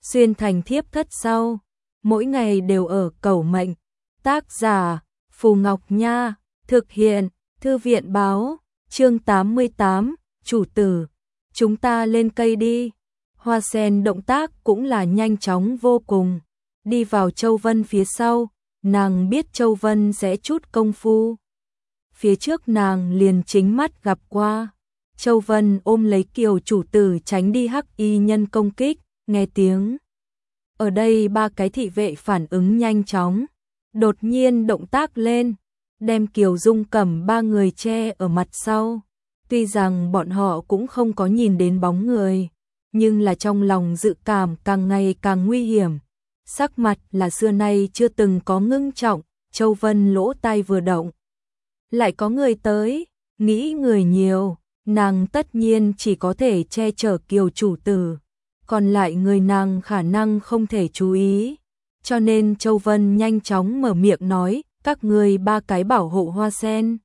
xuyên thành thiếp thất sau, mỗi ngày đều ở cẩu mệnh. Tác giả Phù Ngọc Nha, thực hiện Thư viện báo, chương 88, chủ tử, chúng ta lên cây đi. Hoa sen động tác cũng là nhanh chóng vô cùng, đi vào Châu Vân phía sau, nàng biết Châu Vân sẽ chút công phu. Phía trước nàng liền chính mắt gặp qua, Châu Vân ôm lấy Kiều chủ tử tránh đi hắc y nhân công kích, nghe tiếng. Ở đây ba cái thị vệ phản ứng nhanh chóng, đột nhiên động tác lên, đem Kiều Dung Cẩm ba người che ở mặt sau. Tuy rằng bọn họ cũng không có nhìn đến bóng người, nhưng là trong lòng dự cảm càng ngày càng nguy hiểm. Sắc mặt là xưa nay chưa từng có ngưng trọng, Châu Vân lỗ tai vừa động. Lại có người tới, nghĩ người nhiều, nàng tất nhiên chỉ có thể che chở Kiều chủ tử, còn lại người nàng khả năng không thể chú ý. Cho nên Châu Vân nhanh chóng mở miệng nói, các người ba cái bảo hộ Hoa sen.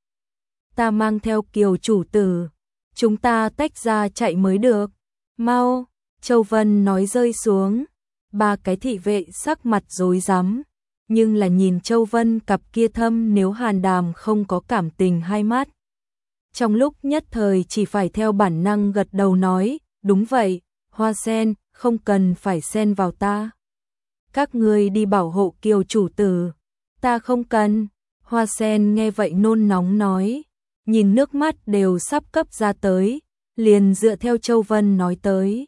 Ta mang theo Kiều chủ tử, chúng ta tách ra chạy mới được. Mau, Châu Vân nói rơi xuống, ba cái thị vệ sắc mặt rối rắm, nhưng là nhìn Châu Vân cặp kia thâm nếu hàn đàm không có cảm tình hai mắt. Trong lúc nhất thời chỉ phải theo bản năng gật đầu nói, đúng vậy, Hoa sen, không cần phải xen vào ta. Các ngươi đi bảo hộ Kiều chủ tử, ta không cần. Hoa sen nghe vậy nôn nóng nói, nhìn nước mắt đều sắp cấp ra tới, liền dựa theo Châu Vân nói tới.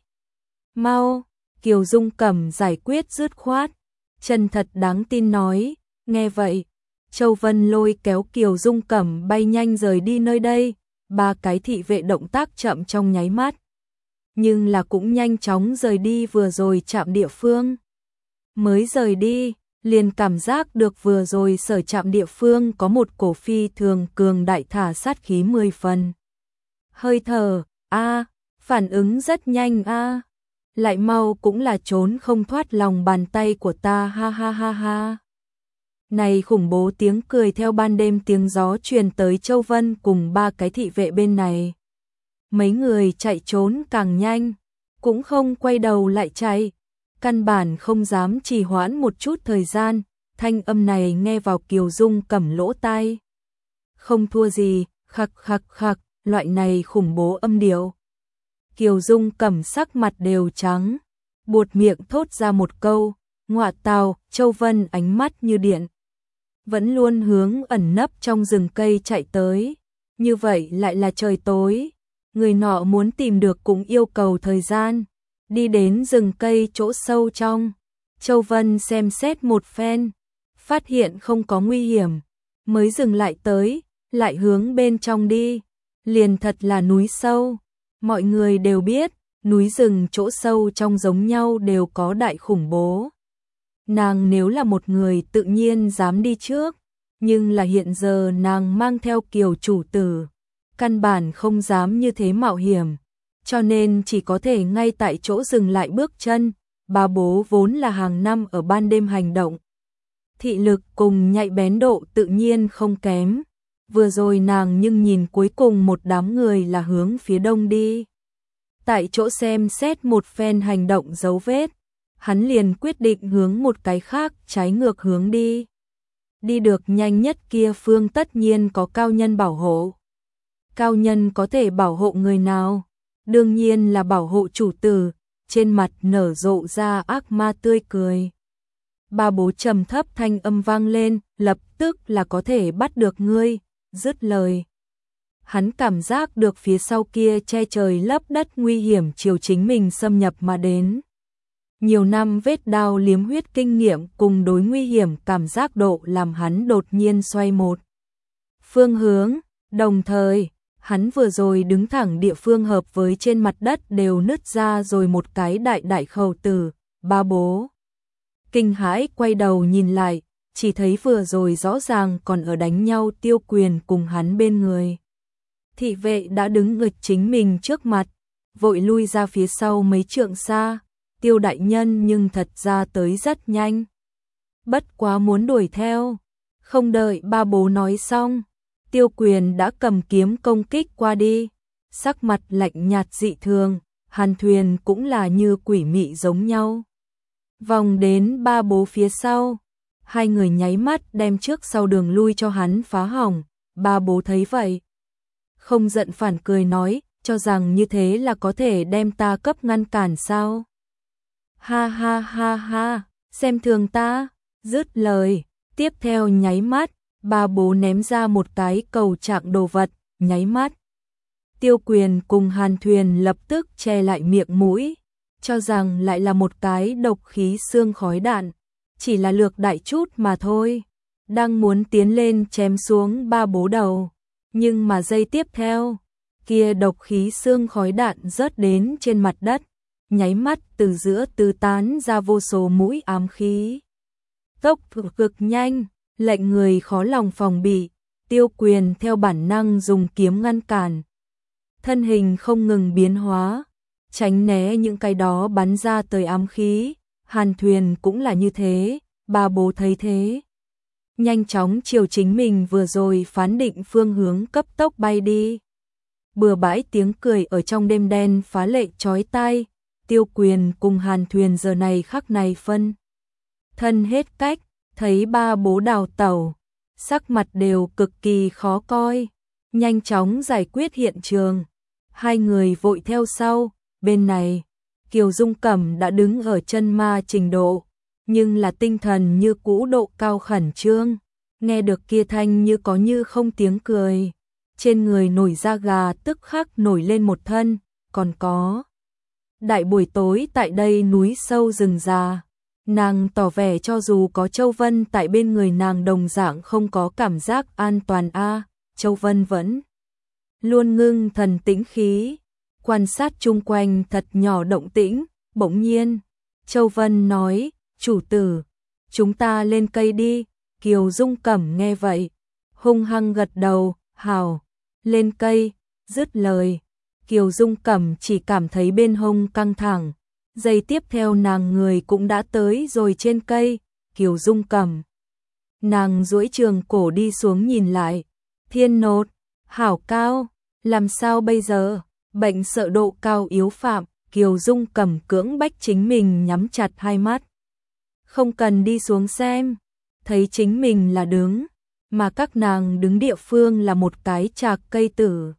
Mau, Kiều Dung Cẩm giải quyết dứt khoát, chân thật đáng tin nói, nghe vậy, Châu Vân lôi kéo Kiều Dung Cẩm bay nhanh rời đi nơi đây, ba cái thị vệ động tác chậm trong nháy mắt. Nhưng là cũng nhanh chóng rời đi vừa rồi chạm địa phương. Mới rời đi, liền cảm giác được vừa rồi sở chạm địa phương có một cổ phi thường cường đại thả sát khí 10 phần. Hơi thở, phản ứng rất nhanh lại mau cũng là trốn không thoát lòng bàn tay của ta ha ha ha ha. Này khủng bố tiếng cười theo ban đêm tiếng gió truyền tới Châu Vân cùng ba cái thị vệ bên này. Mấy người chạy trốn càng nhanh, cũng không quay đầu lại chạy, căn bản không dám trì hoãn một chút thời gian, thanh âm này nghe vào Kiều Dung Cẩm lỗ tai. Không thua gì, khặc khặc khặc, loại này khủng bố âm điệu. Kiều Dung Cẩm sắc mặt đều trắng, buột miệng thốt ra một câu, ngọa tào. Châu Vân ánh mắt như điện, vẫn luôn hướng ẩn nấp trong rừng cây chạy tới, như vậy lại là trời tối, người nọ muốn tìm được cũng yêu cầu thời gian. Đi đến rừng cây chỗ sâu trong, Châu Vân xem xét một phen, phát hiện không có nguy hiểm, mới dừng lại tới, lại hướng bên trong đi, liền thật là núi sâu. Mọi người đều biết, núi rừng chỗ sâu trong giống nhau đều có đại khủng bố. Nàng nếu là một người tự nhiên dám đi trước, nhưng là hiện giờ nàng mang theo Kiều chủ tử, căn bản không dám như thế mạo hiểm, cho nên chỉ có thể ngay tại chỗ dừng lại bước chân. Bà bố vốn là hàng năm ở ban đêm hành động, thị lực cùng nhạy bén độ tự nhiên không kém. Vừa rồi nàng nhưng nhìn cuối cùng một đám người là hướng phía đông đi. Tại chỗ xem xét một phen hành động dấu vết, hắn liền quyết định hướng một cái khác trái ngược hướng đi. Đi được nhanh nhất kia phương tất nhiên có cao nhân bảo hộ. Cao nhân có thể bảo hộ người nào? Đương nhiên là bảo hộ chủ tử, trên mặt nở rộ ra ác ma tươi cười. Ba bố trầm thấp thanh âm vang lên, lập tức là có thể bắt được ngươi. Dứt lời, hắn cảm giác được phía sau kia che trời lấp đất nguy hiểm chiều chính mình xâm nhập mà đến. Nhiều năm vết đao liếm huyết kinh nghiệm cùng đối nguy hiểm cảm giác độ làm hắn đột nhiên xoay một phương hướng, đồng thời, hắn vừa rồi đứng thẳng địa phương hợp với trên mặt đất đều nứt ra rồi một cái đại đại khẩu tử. Ba bố kinh hãi quay đầu nhìn lại, chỉ thấy vừa rồi rõ ràng còn ở đánh nhau Tiêu Quyền cùng hắn bên người. Thị vệ đã đứng nghịch chính mình trước mặt, vội lui ra phía sau mấy trượng xa. Tiêu đại nhân nhưng thật ra tới rất nhanh, bất quá muốn đuổi theo. Không đợi ba bố nói xong, Tiêu Quyền đã cầm kiếm công kích qua đi, sắc mặt lạnh nhạt dị thường, Hàn Thuyền cũng là như quỷ mị giống nhau. vòng đến ba bố phía sau. Hai người nháy mắt đem trước sau đường lui cho hắn phá hỏng. Ba bố thấy vậy, không giận phản cười nói, cho rằng như thế là có thể đem ta cấp ngăn cản sao? Ha ha ha ha, xem thường ta. Dứt lời, tiếp theo nháy mắt, ba bố ném ra một cái cầu trạng đồ vật, nháy mắt. Tiêu Quyền cùng Hàn Thuyền lập tức che lại miệng mũi, cho rằng lại là một cái độc khí xương khói đạn, chỉ là lược đại chút mà thôi. Đang muốn tiến lên chém xuống ba bố đầu, nhưng mà giây tiếp theo, kia độc khí xương khói đạn rớt đến trên mặt đất, nháy mắt từ giữa tứ tán ra vô số mũi ám khí. Tốc độ cực nhanh, lệnh người khó lòng phòng bị. Tiêu Quyền theo bản năng dùng kiếm ngăn cản, thân hình không ngừng biến hóa, tránh né những cái đó bắn ra tới ám khí. Hàn Thuyền cũng là như thế, ba bố thấy thế, nhanh chóng chiều chính mình vừa rồi phán định phương hướng cấp tốc bay đi. Bừa bãi tiếng cười ở trong đêm đen phá lệ chói tai. Tiêu Quyền cùng Hàn Thuyền giờ này khắc này phân thân hết cách, thấy ba bố đào tẩu, sắc mặt đều cực kỳ khó coi, nhanh chóng giải quyết hiện trường. Hai người vội theo sau. Bên này, Kiều Dung Cẩm đã đứng ở chân ma trình độ, nhưng là tinh thần như cũ độ cao khẩn trương. Nghe được kia thanh như có như không tiếng cười, trên người nổi da gà tức khắc nổi lên một thân. Còn có đại buổi tối tại đây núi sâu rừng già, nàng tỏ vẻ cho dù có Châu Vân tại bên người nàng đồng dạng không có cảm giác an toàn a. Châu Vân vẫn luôn ngưng thần tĩnh khí, quan sát chung quanh thật nhỏ động tĩnh. Bỗng nhiên, Châu Vân nói, chủ tử, chúng ta lên cây đi. Kiều Dung Cẩm nghe vậy, hung hăng gật đầu, hào, lên cây. Dứt lời, Kiều Dung Cẩm chỉ cảm thấy bên hông căng thẳng, giây tiếp theo nàng người cũng đã tới rồi trên cây. Kiều Dung Cẩm, nàng duỗi trường cổ đi xuống nhìn lại, thiên nột, hảo cao, làm sao bây giờ? Bệnh sợ độ cao yếu phạm. Kiều Dung Cẩm cưỡng bách chính mình nhắm chặt hai mắt, không cần đi xuống xem, thấy chính mình là đứng, mà các nàng đứng địa phương là một cái trạc cây tử.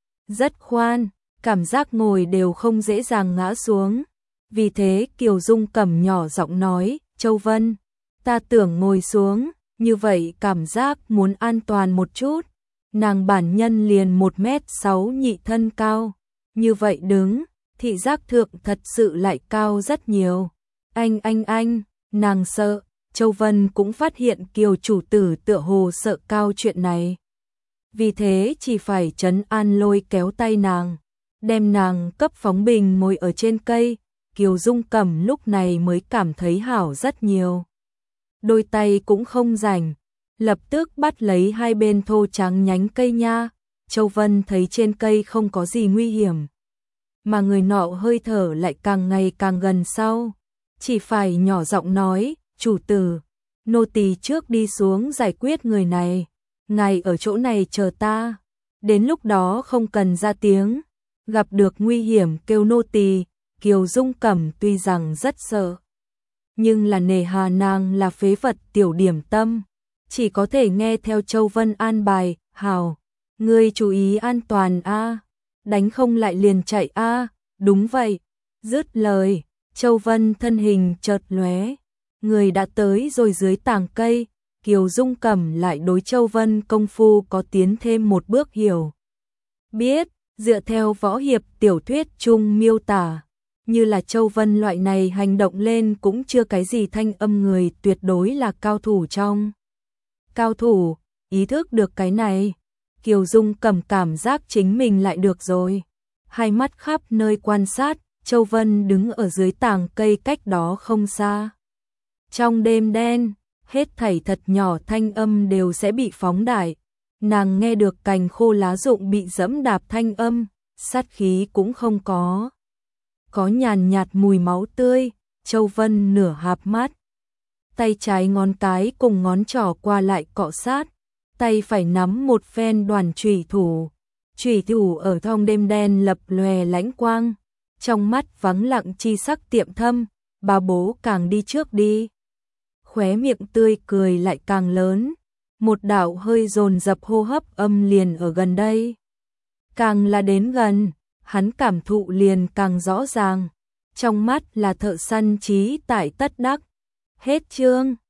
Rất khoan, cảm giác ngồi đều không dễ dàng ngã xuống. Vì thế Kiều Dung Cẩm nhỏ giọng nói, Châu Vân, ta tưởng ngồi xuống, như vậy cảm giác muốn an toàn một chút. Nàng bản nhân liền 1m6 nhị thân cao, như vậy đứng, thị giác thượng thật sự lại cao rất nhiều. Anh, nàng sợ. Châu Vân cũng phát hiện Kiều chủ tử tựa hồ sợ cao chuyện này, vì thế chỉ phải trấn an lôi kéo tay nàng, đem nàng cấp phóng bình ngồi ở trên cây. Kiều Dung Cẩm lúc này mới cảm thấy hảo rất nhiều, đôi tay cũng không rảnh, lập tức bắt lấy hai bên thô trắng nhánh cây nha. Châu Vân thấy trên cây không có gì nguy hiểm, mà người nọ hơi thở lại càng ngày càng gần sau, chỉ phải nhỏ giọng nói, chủ tử, nô tỳ trước đi xuống giải quyết người này, ngài ở chỗ này chờ ta, đến lúc đó không cần ra tiếng, gặp được nguy hiểm kêu nô tỳ. Kiều Dung Cẩm tuy rằng rất sợ, nhưng là nề hà nàng là phế vật tiểu điểm tâm, chỉ có thể nghe theo Châu Vân an bài. Hào, ngươi chú ý an toàn a, đánh không lại liền chạy a. Đúng vậy. Dứt lời, Châu Vân thân hình chợt lóe, người đã tới rồi dưới tàng cây. Kiều Dung Cẩm lại đối Châu Vân công phu có tiến thêm một bước hiểu biết, dựa theo võ hiệp tiểu thuyết chung miêu tả, như là Châu Vân loại này hành động lên cũng chưa cái gì thanh âm người tuyệt đối là cao thủ trong cao thủ. Ý thức được cái này, Kiều Dung Cẩm cảm giác chính mình lại được rồi, hai mắt khắp nơi quan sát. Châu Vân đứng ở dưới tàng cây cách đó không xa. Trong đêm đen, hết thảy thật nhỏ thanh âm đều sẽ bị phóng đại. Nàng nghe được cành khô lá rụng bị dẫm đạp thanh âm, sát khí cũng không có. Có nhàn nhạt mùi máu tươi. Châu Vân nửa hạp mắt, tay trái ngón cái cùng ngón trỏ qua lại cọ sát, tay phải nắm một phen đoàn chủy thủ. Chủy thủ ở trong đêm đen lập lòe lãnh quang, trong mắt vắng lặng chi sắc tiệm thâm. bà bố càng đi trước đi. Khóe miệng tươi cười lại càng lớn, một đạo hơi dồn dập hô hấp âm liền ở gần đây. Càng là đến gần, hắn cảm thụ liền càng rõ ràng, trong mắt là thợ săn trí tại tất đắc. Hết chương.